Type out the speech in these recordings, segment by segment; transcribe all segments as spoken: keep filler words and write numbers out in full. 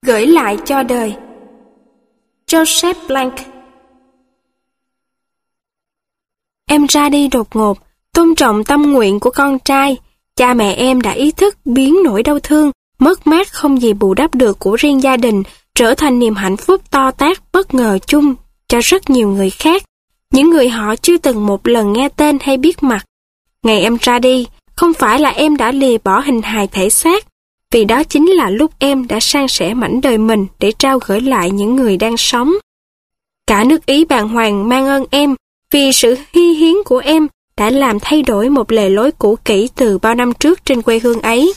Gửi lại cho đời. Joseph Blank. Em ra đi đột ngột, tôn trọng tâm nguyện của con trai. Cha mẹ em đã ý thức biến nỗi đau thương, mất mát không gì bù đắp được của riêng gia đình trở thành niềm hạnh phúc to tát bất ngờ chung cho rất nhiều người khác, những người họ chưa từng một lần nghe tên hay biết mặt. Ngày em ra đi, không phải là em đã lìa bỏ hình hài thể xác, vì đó chính là lúc em đã san sẻ mảnh đời mình để trao gửi lại những người đang sống. Cả nước Ý bàng hoàng mang ơn em vì sự hy hiến của em đã làm thay đổi một lề lối cũ kỹ từ bao năm trước trên quê hương ấy.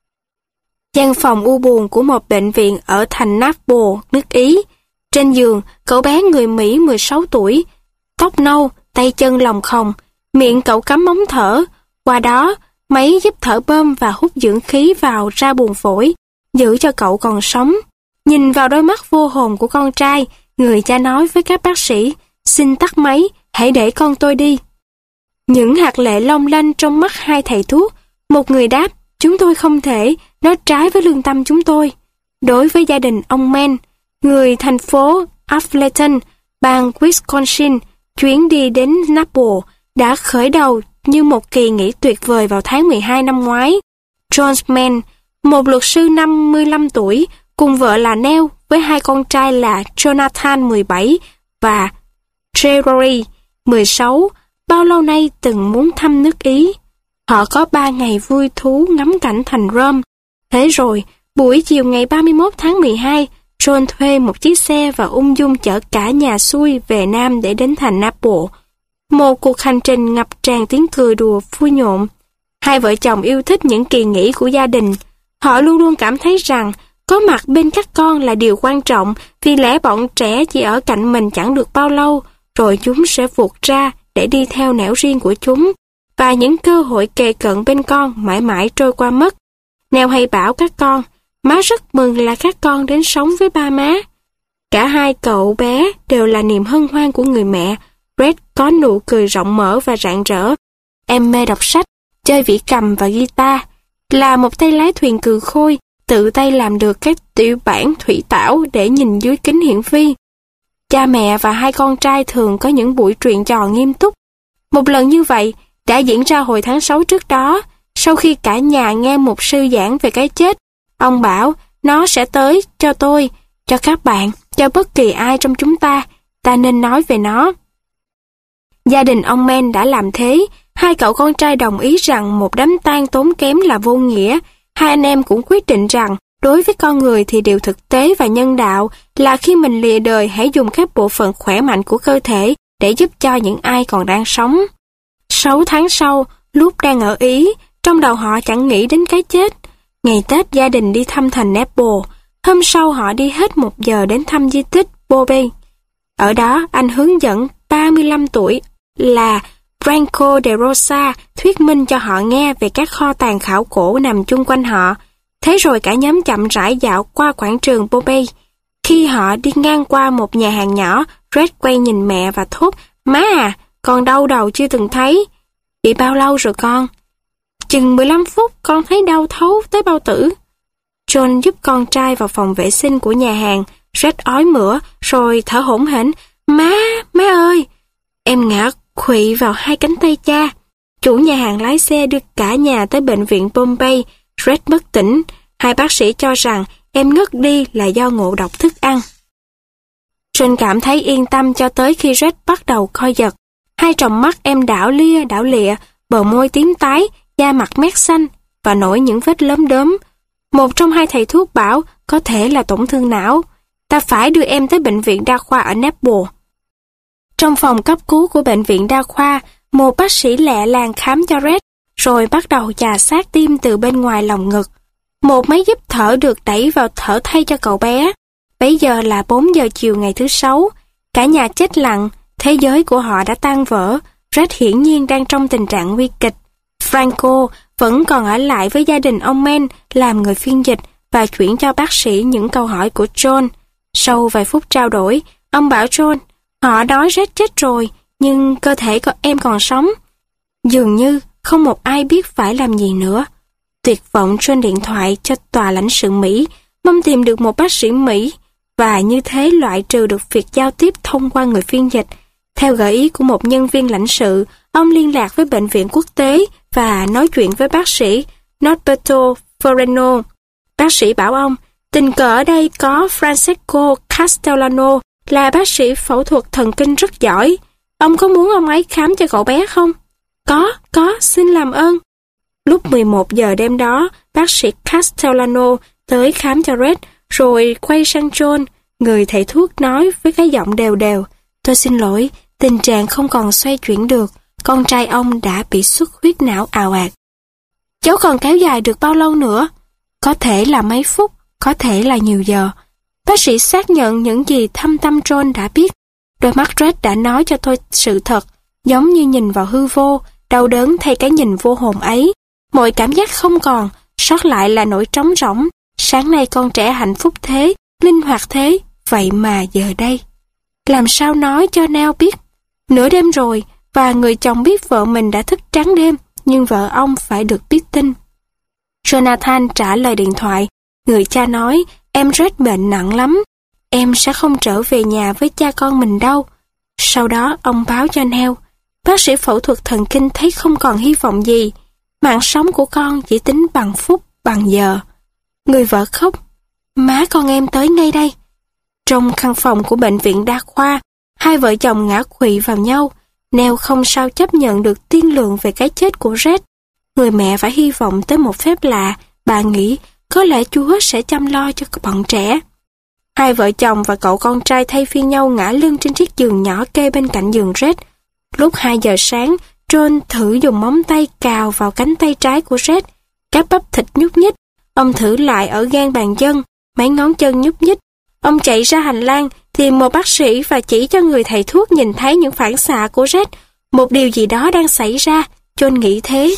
Gian phòng u buồn của một bệnh viện ở thành Naples, nước Ý. Trên giường, cậu bé người Mỹ mười sáu tuổi, tóc nâu, tay chân lòng khòng, miệng cậu cắm ống thở. Qua đó, máy giúp thở bơm và hút dưỡng khí vào ra buồng phổi, giữ cho cậu còn sống. Nhìn vào đôi mắt vô hồn của con trai, người cha nói với các bác sĩ, xin tắt máy, hãy để con tôi đi. Những hạt lệ long lanh trong mắt hai thầy thuốc, một người đáp, chúng tôi không thể, nó trái với lương tâm chúng tôi. Đối với gia đình ông Men, người thành phố Affleton, bang Wisconsin, chuyến đi đến Naples đã khởi đầu như một kỳ nghỉ tuyệt vời vào tháng mười hai năm ngoái. John Men, một luật sư năm mươi lăm tuổi, cùng vợ là Nell với hai con trai là Jonathan mười bảy và Gregory mười sáu, bao lâu nay từng muốn thăm nước Ý. Họ có ba ngày vui thú ngắm cảnh thành Rome. Thế rồi, buổi chiều ngày ba mươi mốt tháng mười hai, John thuê một chiếc xe và ung dung chở cả nhà xuôi về Nam để đến thành Naples. Một cuộc hành trình ngập tràn tiếng cười đùa vui nhộn. Hai vợ chồng yêu thích những kỳ nghỉ của gia đình. Họ luôn luôn cảm thấy rằng có mặt bên các con là điều quan trọng, vì lẽ bọn trẻ chỉ ở cạnh mình chẳng được bao lâu, rồi chúng sẽ vụt ra để đi theo nẻo riêng của chúng, và những cơ hội kề cận bên con mãi mãi trôi qua mất. Nell hay bảo các con, má rất mừng là các con đến sống với ba má. Cả hai cậu bé đều là niềm hân hoan của người mẹ. Red có nụ cười rộng mở và rạng rỡ. Em mê đọc sách, chơi vĩ cầm và guitar, là một tay lái thuyền cừ khôi, tự tay làm được các tiểu bản thủy tảo để nhìn dưới kính hiển vi. Cha mẹ và hai con trai thường có những buổi chuyện trò nghiêm túc. Một lần như vậy đã diễn ra hồi tháng sáu trước đó, sau khi cả nhà nghe mục sư giảng về cái chết. Ông bảo, nó sẽ tới cho tôi, cho các bạn, cho bất kỳ ai trong chúng ta, ta nên nói về nó. Gia đình ông Men đã làm thế, hai cậu con trai đồng ý rằng một đám tang tốn kém là vô nghĩa. Hai anh em cũng quyết định rằng, đối với con người thì điều thực tế và nhân đạo là khi mình lìa đời hãy dùng các bộ phận khỏe mạnh của cơ thể để giúp cho những ai còn đang sống. Sáu tháng sau, lúc đang ở Ý, trong đầu họ chẳng nghĩ đến cái chết. Ngày Tết gia đình đi thăm thành Naples, hôm sau họ đi hết một giờ đến thăm di tích Pompeii. Ở đó anh hướng dẫn ba mươi lăm tuổi là Franco de Rosa thuyết minh cho họ nghe về các kho tàng khảo cổ nằm chung quanh họ. Thế rồi cả nhóm chậm rãi dạo qua quảng trường Pompeii. Khi họ đi ngang qua một nhà hàng nhỏ, Red quay nhìn mẹ và thốt, má à, con đau đầu chưa từng thấy. Bị bao lâu rồi con? Chừng mười lăm phút, con thấy đau thấu tới bao tử. John giúp con trai vào phòng vệ sinh của nhà hàng. Red ói mửa, rồi thở hổn hển. Má, má ơi! Em ngã khuỵu vào hai cánh tay cha. Chủ nhà hàng lái xe đưa cả nhà tới bệnh viện Pompeii. Red bất tỉnh. Hai bác sĩ cho rằng em ngất đi là do ngộ độc thức ăn. John cảm thấy yên tâm cho tới khi Red bắt đầu co giật. Hai tròng mắt em đảo lia đảo lịa, bờ môi tím tái, da mặt mét xanh và nổi những vết lốm đốm. Một trong hai thầy thuốc bảo có thể là tổn thương não. Ta phải đưa em tới bệnh viện đa khoa ở Naples. Trong phòng cấp cứu của bệnh viện đa khoa, một bác sĩ lẹ làng khám cho Red, rồi bắt đầu chà sát tim từ bên ngoài lồng ngực. Một máy giúp thở được đẩy vào thở thay cho cậu bé. Bấy giờ là bốn giờ chiều ngày thứ sáu. Cả nhà chết lặng, thế giới của họ đã tan vỡ. Red hiển nhiên đang trong tình trạng nguy kịch. Franco vẫn còn ở lại với gia đình ông Men làm người phiên dịch và chuyển cho bác sĩ những câu hỏi của John. Sau vài phút trao đổi, ông bảo John, họ nói Red chết rồi, nhưng cơ thể của em còn sống. Dường như không một ai biết phải làm gì nữa. Tuyệt vọng trên điện thoại cho tòa lãnh sự Mỹ, mong tìm được một bác sĩ Mỹ và như thế loại trừ được việc giao tiếp thông qua người phiên dịch. Theo gợi ý của một nhân viên lãnh sự, ông liên lạc với bệnh viện quốc tế và nói chuyện với bác sĩ Norberto Foreno. Bác sĩ bảo ông, tình cờ ở đây có Francesco Castellano là bác sĩ phẫu thuật thần kinh rất giỏi. Ông có muốn ông ấy khám cho cậu bé không? Có, có, xin làm ơn. Lúc mười một giờ đêm đó, bác sĩ Castellano tới khám cho Red, rồi quay sang John. Người thầy thuốc nói với cái giọng đều đều, tôi xin lỗi, tình trạng không còn xoay chuyển được, con trai ông đã bị xuất huyết não ào ạt. Cháu còn kéo dài được bao lâu nữa? Có thể là mấy phút, có thể là nhiều giờ. Bác sĩ xác nhận những gì thâm tâm John đã biết. Đôi mắt Red đã nói cho tôi sự thật, giống như nhìn vào hư vô, đau đớn thay cái nhìn vô hồn ấy. Mọi cảm giác không còn, sót lại là nỗi trống rỗng. Sáng nay con trẻ hạnh phúc thế, linh hoạt thế, vậy mà giờ đây. Làm sao nói cho Nell biết? Nửa đêm rồi, và người chồng biết vợ mình đã thức trắng đêm, nhưng vợ ông phải được biết tin. Jonathan trả lời điện thoại. Người cha nói, em Red bệnh nặng lắm. Em sẽ không trở về nhà với cha con mình đâu. Sau đó ông báo cho Nell. Bác sĩ phẫu thuật thần kinh thấy không còn hy vọng gì. Mạng sống của con chỉ tính bằng phút, bằng giờ. Người vợ khóc. Má con em tới ngay đây. Trong căn phòng của bệnh viện đa khoa, hai vợ chồng ngã quỵ vào nhau. Nell không sao chấp nhận được tiên lượng về cái chết của Red. Người mẹ phải hy vọng tới một phép lạ. Bà nghĩ có lẽ Chúa sẽ chăm lo cho bọn trẻ. Hai vợ chồng và cậu con trai thay phiên nhau ngã lưng trên chiếc giường nhỏ kê bên cạnh giường Red. Lúc hai giờ sáng, John thử dùng móng tay cào vào cánh tay trái của Red. Các bắp thịt nhúc nhích. Ông thử lại ở gan bàn chân, mấy ngón chân nhúc nhích. Ông chạy ra hành lang, tìm một bác sĩ và chỉ cho người thầy thuốc nhìn thấy những phản xạ của Red. Một điều gì đó đang xảy ra, John nghĩ thế.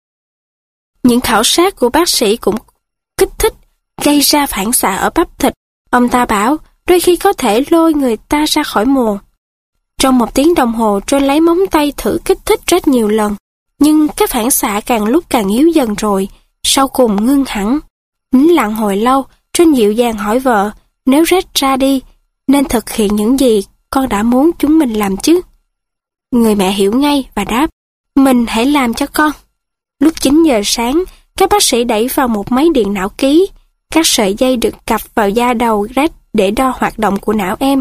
Những khảo sát của bác sĩ cũng kích thích, gây ra phản xạ ở bắp thịt. Ông ta bảo, đôi khi có thể lôi người ta ra khỏi mồ. Trong một tiếng đồng hồ, John lấy móng tay thử kích thích Red nhiều lần. Nhưng các phản xạ càng lúc càng yếu dần rồi, sau cùng ngưng hẳn. Nín lặng hồi lâu, John dịu dàng hỏi vợ, nếu Red ra đi, nên thực hiện những gì con đã muốn chúng mình làm chứ? Người mẹ hiểu ngay và đáp, mình hãy làm cho con. Lúc chín giờ sáng, các bác sĩ đẩy vào một máy điện não ký. Các sợi dây được cặp vào da đầu Red để đo hoạt động của não em.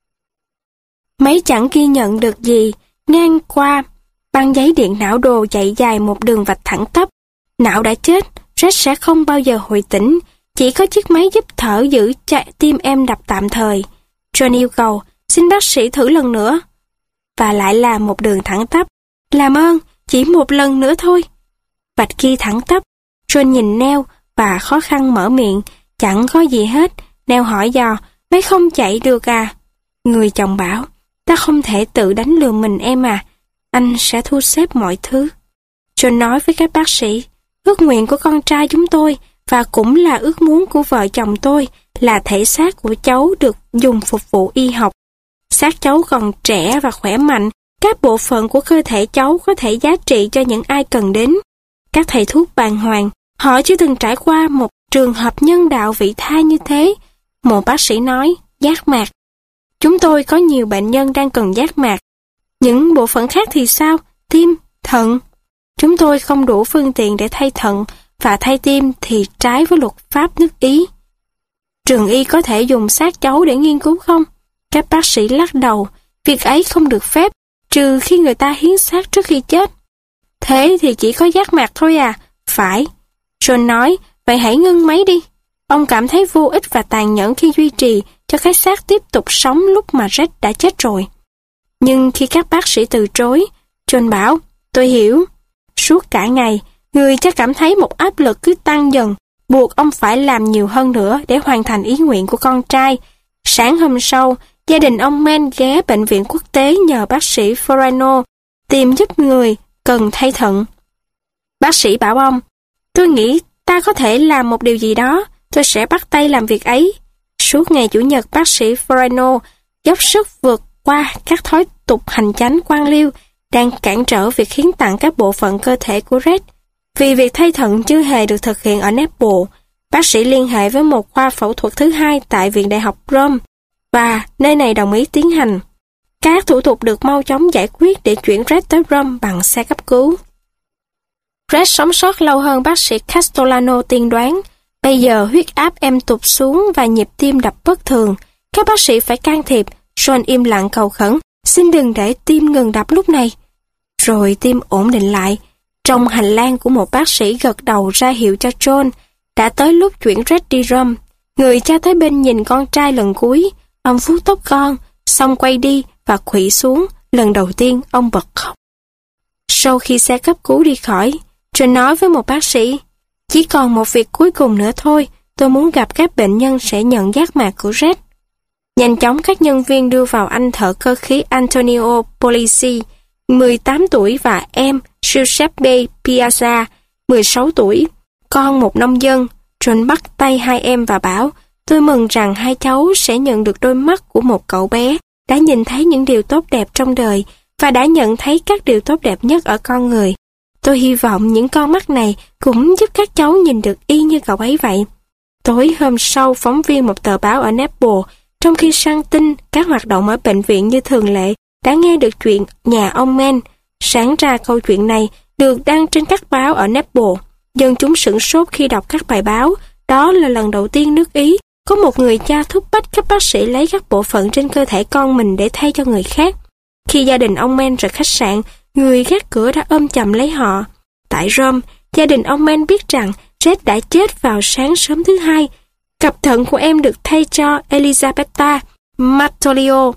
Máy chẳng ghi nhận được gì, ngang qua băng giấy điện não đồ chạy dài một đường vạch thẳng tắp. Não đã chết, Red sẽ không bao giờ hồi tỉnh, chỉ có chiếc máy giúp thở giữ chạy tim em đập tạm thời. John yêu cầu, xin bác sĩ thử lần nữa. Và lại là một đường thẳng tắp. Làm ơn, chỉ một lần nữa thôi. Vạch kia thẳng tắp. John nhìn Nell và khó khăn mở miệng, chẳng có gì hết. Nell hỏi dò, máy không chạy được à? Người chồng bảo, ta không thể tự đánh lừa mình em à, anh sẽ thu xếp mọi thứ. John nói với các bác sĩ, ước nguyện của con trai chúng tôi và cũng là ước muốn của vợ chồng tôi là thể xác của cháu được dùng phục vụ y học. Xác cháu còn trẻ và khỏe mạnh, các bộ phận của cơ thể cháu có thể giá trị cho những ai cần đến. Các thầy thuốc bàng hoàng, họ chưa từng trải qua một trường hợp nhân đạo vị tha như thế. Một bác sĩ nói, giác mạc. Chúng tôi có nhiều bệnh nhân đang cần giác mạc. Những bộ phận khác thì sao? Tim, thận. Chúng tôi không đủ phương tiện để thay thận và thay tim thì trái với luật pháp nước Ý. Trường y có thể dùng xác cháu để nghiên cứu không? Các bác sĩ lắc đầu, việc ấy không được phép, trừ khi người ta hiến xác trước khi chết. Thế thì chỉ có giác mạc thôi à? Phải. John nói, vậy hãy ngưng máy đi. Ông cảm thấy vô ích và tàn nhẫn khi duy trì cho cái xác tiếp tục sống lúc mà Red đã chết rồi. Nhưng khi các bác sĩ từ chối, John bảo, tôi hiểu. Suốt cả ngày, người chắc cảm thấy một áp lực cứ tăng dần, buộc ông phải làm nhiều hơn nữa để hoàn thành ý nguyện của con trai. Sáng hôm sau, gia đình ông Men ghé bệnh viện quốc tế nhờ bác sĩ Forano tìm giúp người cần thay thận. Bác sĩ bảo ông, tôi nghĩ ta có thể làm một điều gì đó, tôi sẽ bắt tay làm việc ấy. Suốt ngày Chủ nhật, bác sĩ Forano dốc sức vượt qua các thói tục hành chánh quan liêu đang cản trở việc hiến tặng các bộ phận cơ thể của Red. Vì việc thay thận chưa hề được thực hiện ở Naples, Bác sĩ liên hệ với một khoa phẫu thuật thứ hai tại Viện Đại học Rome, và nơi này đồng ý tiến hành. Các thủ tục được mau chóng giải quyết để chuyển Red tới Rome bằng xe cấp cứu. Red sống sót lâu hơn bác sĩ Castellano tiên đoán. Bây giờ huyết áp em tụt xuống và nhịp tim đập bất thường. Các bác sĩ phải can thiệp. John im lặng cầu khẩn, xin đừng để tim ngừng đập lúc này. Rồi tim ổn định lại. Trong hành lang của một bác sĩ gật đầu ra hiệu cho John. Đã tới lúc chuyển Red đi Rome. Người cha tới bên nhìn con trai lần cuối. Ông vuốt tóc con, xong quay đi và khuỵu xuống. Lần đầu tiên ông bật khóc. Sau khi xe cấp cứu đi khỏi, John nói với một bác sĩ, chỉ còn một việc cuối cùng nữa thôi, tôi muốn gặp các bệnh nhân sẽ nhận giác mạc của Red. Nhanh chóng các nhân viên đưa vào anh thợ cơ khí Antonio Polisi, mười tám tuổi, và em Giuseppe Piazza, mười sáu tuổi, con một nông dân. John bắt tay hai em và bảo, tôi mừng rằng hai cháu sẽ nhận được đôi mắt của một cậu bé đã nhìn thấy những điều tốt đẹp trong đời và đã nhận thấy các điều tốt đẹp nhất ở con người. Tôi hy vọng những con mắt này cũng giúp các cháu nhìn được y như cậu ấy vậy. Tối hôm sau, phóng viên một tờ báo ở Naples, trong khi săn tin các hoạt động ở bệnh viện như thường lệ, đã nghe được chuyện nhà ông Men. Sáng ra câu chuyện này được đăng trên các báo ở Naples. Dân chúng sửng sốt khi đọc các bài báo. Đó là lần đầu tiên nước Ý có một người cha thúc bách các bác sĩ lấy các bộ phận trên cơ thể con mình để thay cho người khác. Khi gia đình ông Men rời khách sạn, người gác cửa đã ôm chầm lấy họ. Tại Rome, gia đình ông Men biết rằng Red đã chết vào sáng sớm thứ hai. Cặp thận của em được thay cho Elisabetta Mattolio,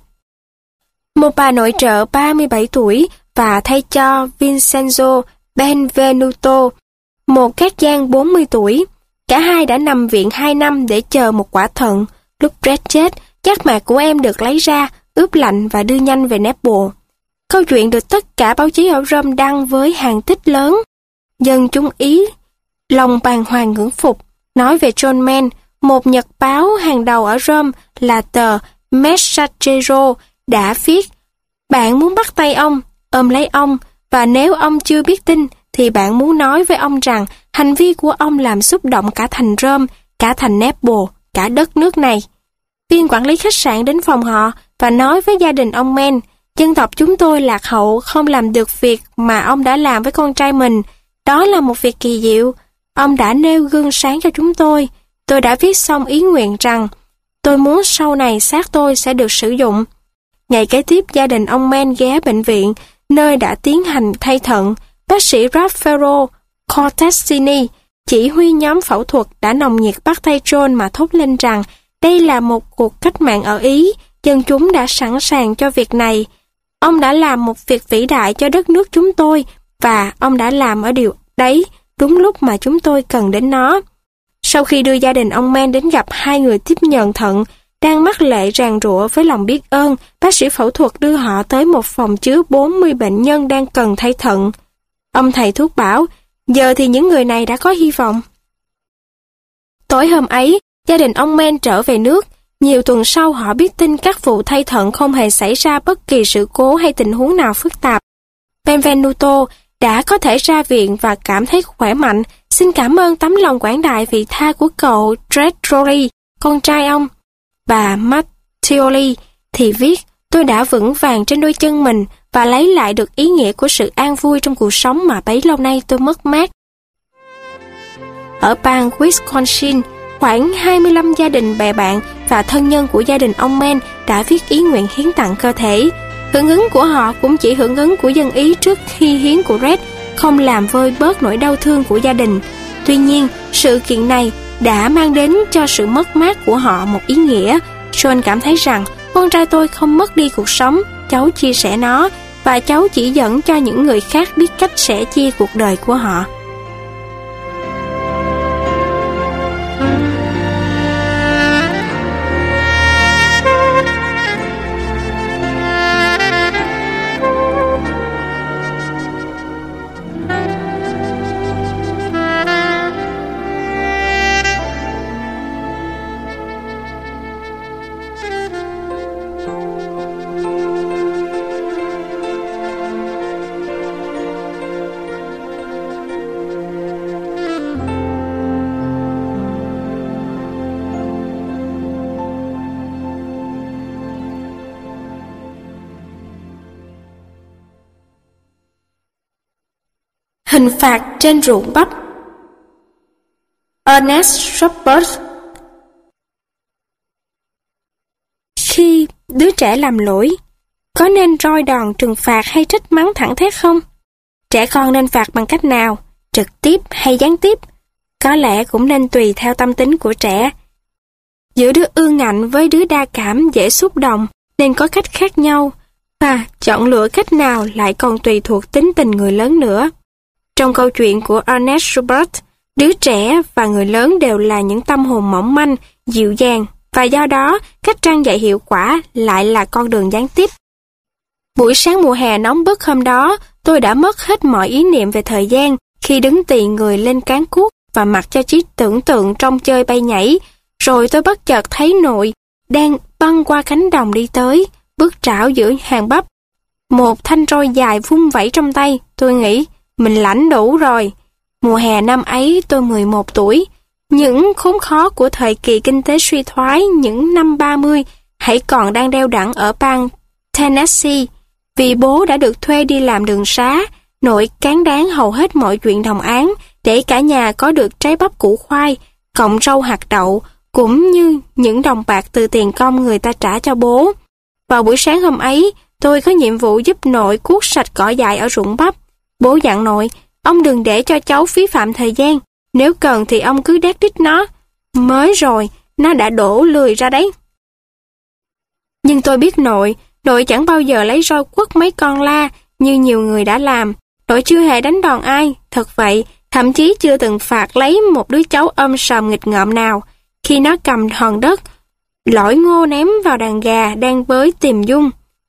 một bà nội trợ ba mươi bảy tuổi, và thay cho Vincenzo Benvenuto, một cát giang bốn mươi tuổi. Cả hai đã nằm viện hai năm để chờ một quả thận. Lúc Red chết, giác mạc của em được lấy ra, ướp lạnh và đưa nhanh về Naples. Câu chuyện được tất cả báo chí ở Rome đăng với hàng tích lớn. Dân chúng Ý lòng bàng hoàng ngưỡng phục. Nói về John Men, một nhật báo hàng đầu ở Rome là tờ Messaggero đã viết, bạn muốn bắt tay ông, ôm lấy ông, và nếu ông chưa biết tin thì bạn muốn nói với ông rằng hành vi của ông làm xúc động cả thành Rome, cả thành Naples, cả đất nước này. Viên quản lý khách sạn đến phòng họ và nói với gia đình ông Men, dân tộc chúng tôi lạc hậu không làm được việc mà ông đã làm với con trai mình. Đó là một việc kỳ diệu. Ông đã nêu gương sáng cho chúng tôi. Tôi đã viết xong ý nguyện rằng tôi muốn sau này xác tôi sẽ được sử dụng. Ngày kế tiếp, gia đình ông Men ghé bệnh viện, nơi đã tiến hành thay thận. Bác sĩ Raffaello Cortesini, chỉ huy nhóm phẫu thuật, đã nồng nhiệt bắt tay John mà thốt lên rằng đây là một cuộc cách mạng ở Ý, dân chúng đã sẵn sàng cho việc này. Ông đã làm một việc vĩ đại cho đất nước chúng tôi, và ông đã làm ở điều đấy đúng lúc mà chúng tôi cần đến nó. Sau khi đưa gia đình ông Men đến gặp hai người tiếp nhận thận, đang mắc lệ ràn rụa với lòng biết ơn, bác sĩ phẫu thuật đưa họ tới một phòng chứa bốn mươi bệnh nhân đang cần thay thận. Ông thầy thuốc bảo, giờ thì những người này đã có hy vọng. Tối hôm ấy, gia đình ông Men trở về nước. Nhiều tuần sau họ biết tin các vụ thay thận không hề xảy ra bất kỳ sự cố hay tình huống nào phức tạp. Benvenuto đã có thể ra viện và cảm thấy khỏe mạnh. Xin cảm ơn tấm lòng quảng đại vị tha của cậu Tredroli, con trai ông. Bà Mattioli thì viết, tôi đã vững vàng trên đôi chân mình và lấy lại được ý nghĩa của sự an vui trong cuộc sống mà bấy lâu nay tôi mất mát. Ở bang Wisconsin, khoảng hai mươi lăm gia đình bè bạn và thân nhân của gia đình ông Men đã viết ý nguyện hiến tặng cơ thể. Hưởng ứng của họ cũng chỉ hưởng ứng của dân Ý trước khi hiến của Red, không làm vơi bớt nỗi đau thương của gia đình. Tuy nhiên, sự kiện này đã mang đến cho sự mất mát của họ một ý nghĩa. John cảm thấy rằng con trai tôi không mất đi cuộc sống, cháu chia sẻ nó, và cháu chỉ dẫn cho những người khác biết cách sẻ chia cuộc đời của họ. Hình phạt trên ruộng bắp. Ernest Schubert. Khi đứa trẻ làm lỗi, có nên roi đòn trừng phạt hay trách mắng thẳng thét không? Trẻ con nên phạt bằng cách nào, trực tiếp hay gián tiếp? Có lẽ cũng nên tùy theo tâm tính của trẻ. Giữa đứa ương ngạnh với đứa đa cảm dễ xúc động nên có cách khác nhau, và chọn lựa cách nào lại còn tùy thuộc tính tình người lớn nữa. Trong câu chuyện của Ernest Schubert, đứa trẻ và người lớn đều là những tâm hồn mỏng manh, dịu dàng, và do đó cách trang dạy hiệu quả lại là con đường gián tiếp. Buổi sáng mùa hè nóng bức hôm đó, tôi đã mất hết mọi ý niệm về thời gian khi đứng tì người lên cán cuốc và mặc cho trí tưởng tượng trong chơi bay nhảy. Rồi tôi bất chợt thấy nội đang băng qua cánh đồng đi tới, bước trảo giữa hàng bắp. Một thanh roi dài vung vẩy trong tay, tôi nghĩ mình lãnh đủ rồi. Mùa hè năm ấy tôi mười một tuổi. Những khốn khó của thời kỳ kinh tế suy thoái những năm ba mươi hãy còn đang đeo đẳng ở bang Tennessee. Vì bố đã được thuê đi làm đường xá, nội cán đáng hầu hết mọi chuyện đồng áng để cả nhà có được trái bắp củ khoai, cọng rau hạt đậu, cũng như những đồng bạc từ tiền công người ta trả cho bố. Vào buổi sáng hôm ấy, tôi có nhiệm vụ giúp nội cuốc sạch cỏ dại ở ruộng bắp. Bố dặn nội, ông đừng để cho cháu phí phạm thời gian, nếu cần thì ông cứ đét đít nó. Mới rồi, nó đã đổ lười ra đấy. Nhưng tôi biết nội, nội chẳng bao giờ lấy roi quất mấy con la như nhiều người đã làm. Nội chưa hề đánh đòn ai, thật vậy, thậm chí chưa từng phạt lấy một đứa cháu ôm sòm nghịch ngợm nào. Khi nó cầm hòn đất, lõi ngô ném vào đàn gà đang bới tìm dung.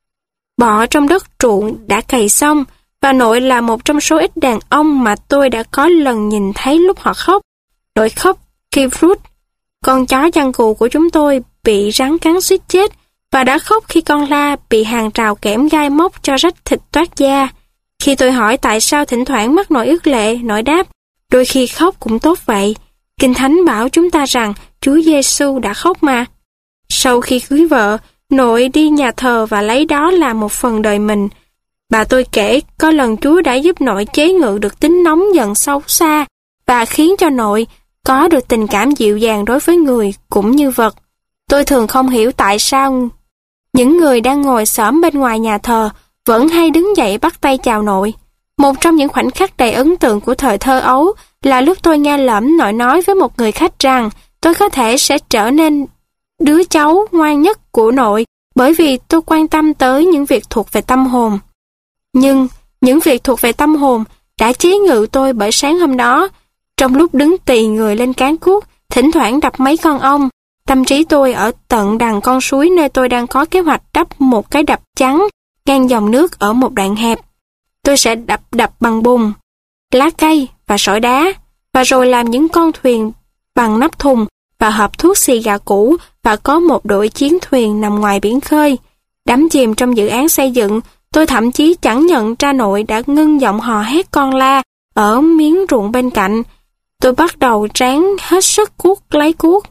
Bọ trong đất ruộng đã cày xong, và nội là một trong số ít đàn ông mà tôi đã có lần nhìn thấy lúc họ khóc. Nội khóc khi Fruit, con chó chăn cừu của chúng tôi, bị rắn cắn suýt chết, và đã khóc khi con la bị hàng rào kẽm gai móc cho rách thịt toát da. Khi tôi hỏi tại sao thỉnh thoảng mắt nội ướt lệ, nội đáp, đôi khi khóc cũng tốt vậy. Kinh Thánh bảo chúng ta rằng Chúa Giêsu đã khóc mà. Sau khi cưới vợ, nội đi nhà thờ và lấy đó làm một phần đời mình. Bà tôi kể có lần Chúa đã giúp nội chế ngự được tính nóng giận xấu xa và khiến cho nội có được tình cảm dịu dàng đối với người cũng như vật. Tôi thường không hiểu tại sao những người đang ngồi xổm bên ngoài nhà thờ vẫn hay đứng dậy bắt tay chào nội. Một trong những khoảnh khắc đầy ấn tượng của thời thơ ấu là lúc tôi nghe lẩm nội nói với một người khách rằng tôi có thể sẽ trở nên đứa cháu ngoan nhất của nội bởi vì tôi quan tâm tới những việc thuộc về tâm hồn. Nhưng những việc thuộc về tâm hồn đã chế ngự tôi bởi sáng hôm đó. Trong lúc đứng tì người lên cán cuốc, thỉnh thoảng đập mấy con ong, tâm trí tôi ở tận đằng con suối nơi tôi đang có kế hoạch đắp một cái đập trắng ngang dòng nước ở một đoạn hẹp. Tôi sẽ đập đập bằng bùn, lá cây và sỏi đá, và rồi làm những con thuyền bằng nắp thùng và hộp thuốc xì gà cũ, và có một đội chiến thuyền nằm ngoài biển khơi. Đắm chìm trong dự án xây dựng, tôi thậm chí chẳng nhận ra nội đã ngưng giọng hò hét con la ở miếng ruộng bên cạnh. Tôi bắt đầu ráng hết sức cuốc lấy cuốc.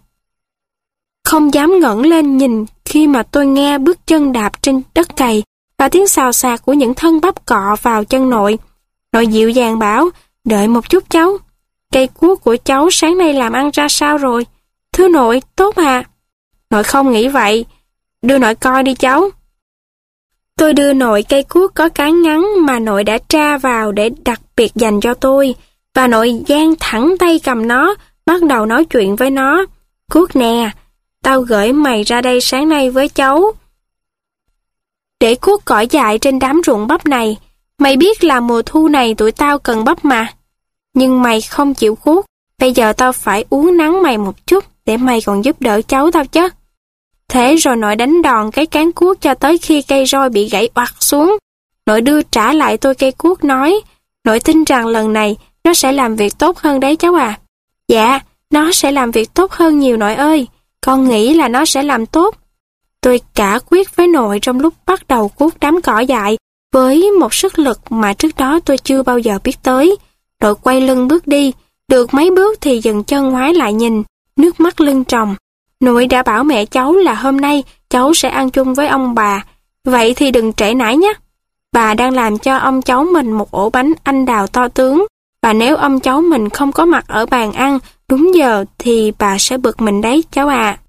Không dám ngẩng lên nhìn khi mà tôi nghe bước chân đạp trên đất cày và tiếng xào xạc của những thân bắp cọ vào chân nội. Nội dịu dàng bảo, đợi một chút cháu. Cây cuốc của cháu sáng nay làm ăn ra sao rồi? Thưa nội, tốt à? Nội không nghĩ vậy. Đưa nội coi đi cháu. Tôi đưa nội cây cuốc có cán ngắn mà nội đã tra vào để đặc biệt dành cho tôi, và nội dang thẳng tay cầm nó, bắt đầu nói chuyện với nó. Cuốc nè, tao gửi mày ra đây sáng nay với cháu để cuốc cỏ dại trên đám ruộng bắp này. Mày biết là mùa thu này tụi tao cần bắp mà. Nhưng mày không chịu cuốc, bây giờ tao phải uống nắng mày một chút để mày còn giúp đỡ cháu tao chứ. Thế rồi nội đánh đòn cái cán cuốc cho tới khi cây roi bị gãy oặt xuống. Nội đưa trả lại tôi cây cuốc nói, nội tin rằng lần này nó sẽ làm việc tốt hơn đấy cháu à. Dạ, nó sẽ làm việc tốt hơn nhiều nội ơi. Con nghĩ là nó sẽ làm tốt. Tôi cả quyết với nội trong lúc bắt đầu cuốc đám cỏ dại với một sức lực mà trước đó tôi chưa bao giờ biết tới. Nội quay lưng bước đi, được mấy bước thì dừng chân ngoái lại nhìn, nước mắt lưng tròng. Nội đã bảo mẹ cháu là hôm nay cháu sẽ ăn chung với ông bà, vậy thì đừng trễ nải nhé. Bà đang làm cho ông cháu mình một ổ bánh anh đào to tướng, Và nếu ông cháu mình không có mặt ở bàn ăn đúng giờ thì bà sẽ bực mình đấy cháu ạ.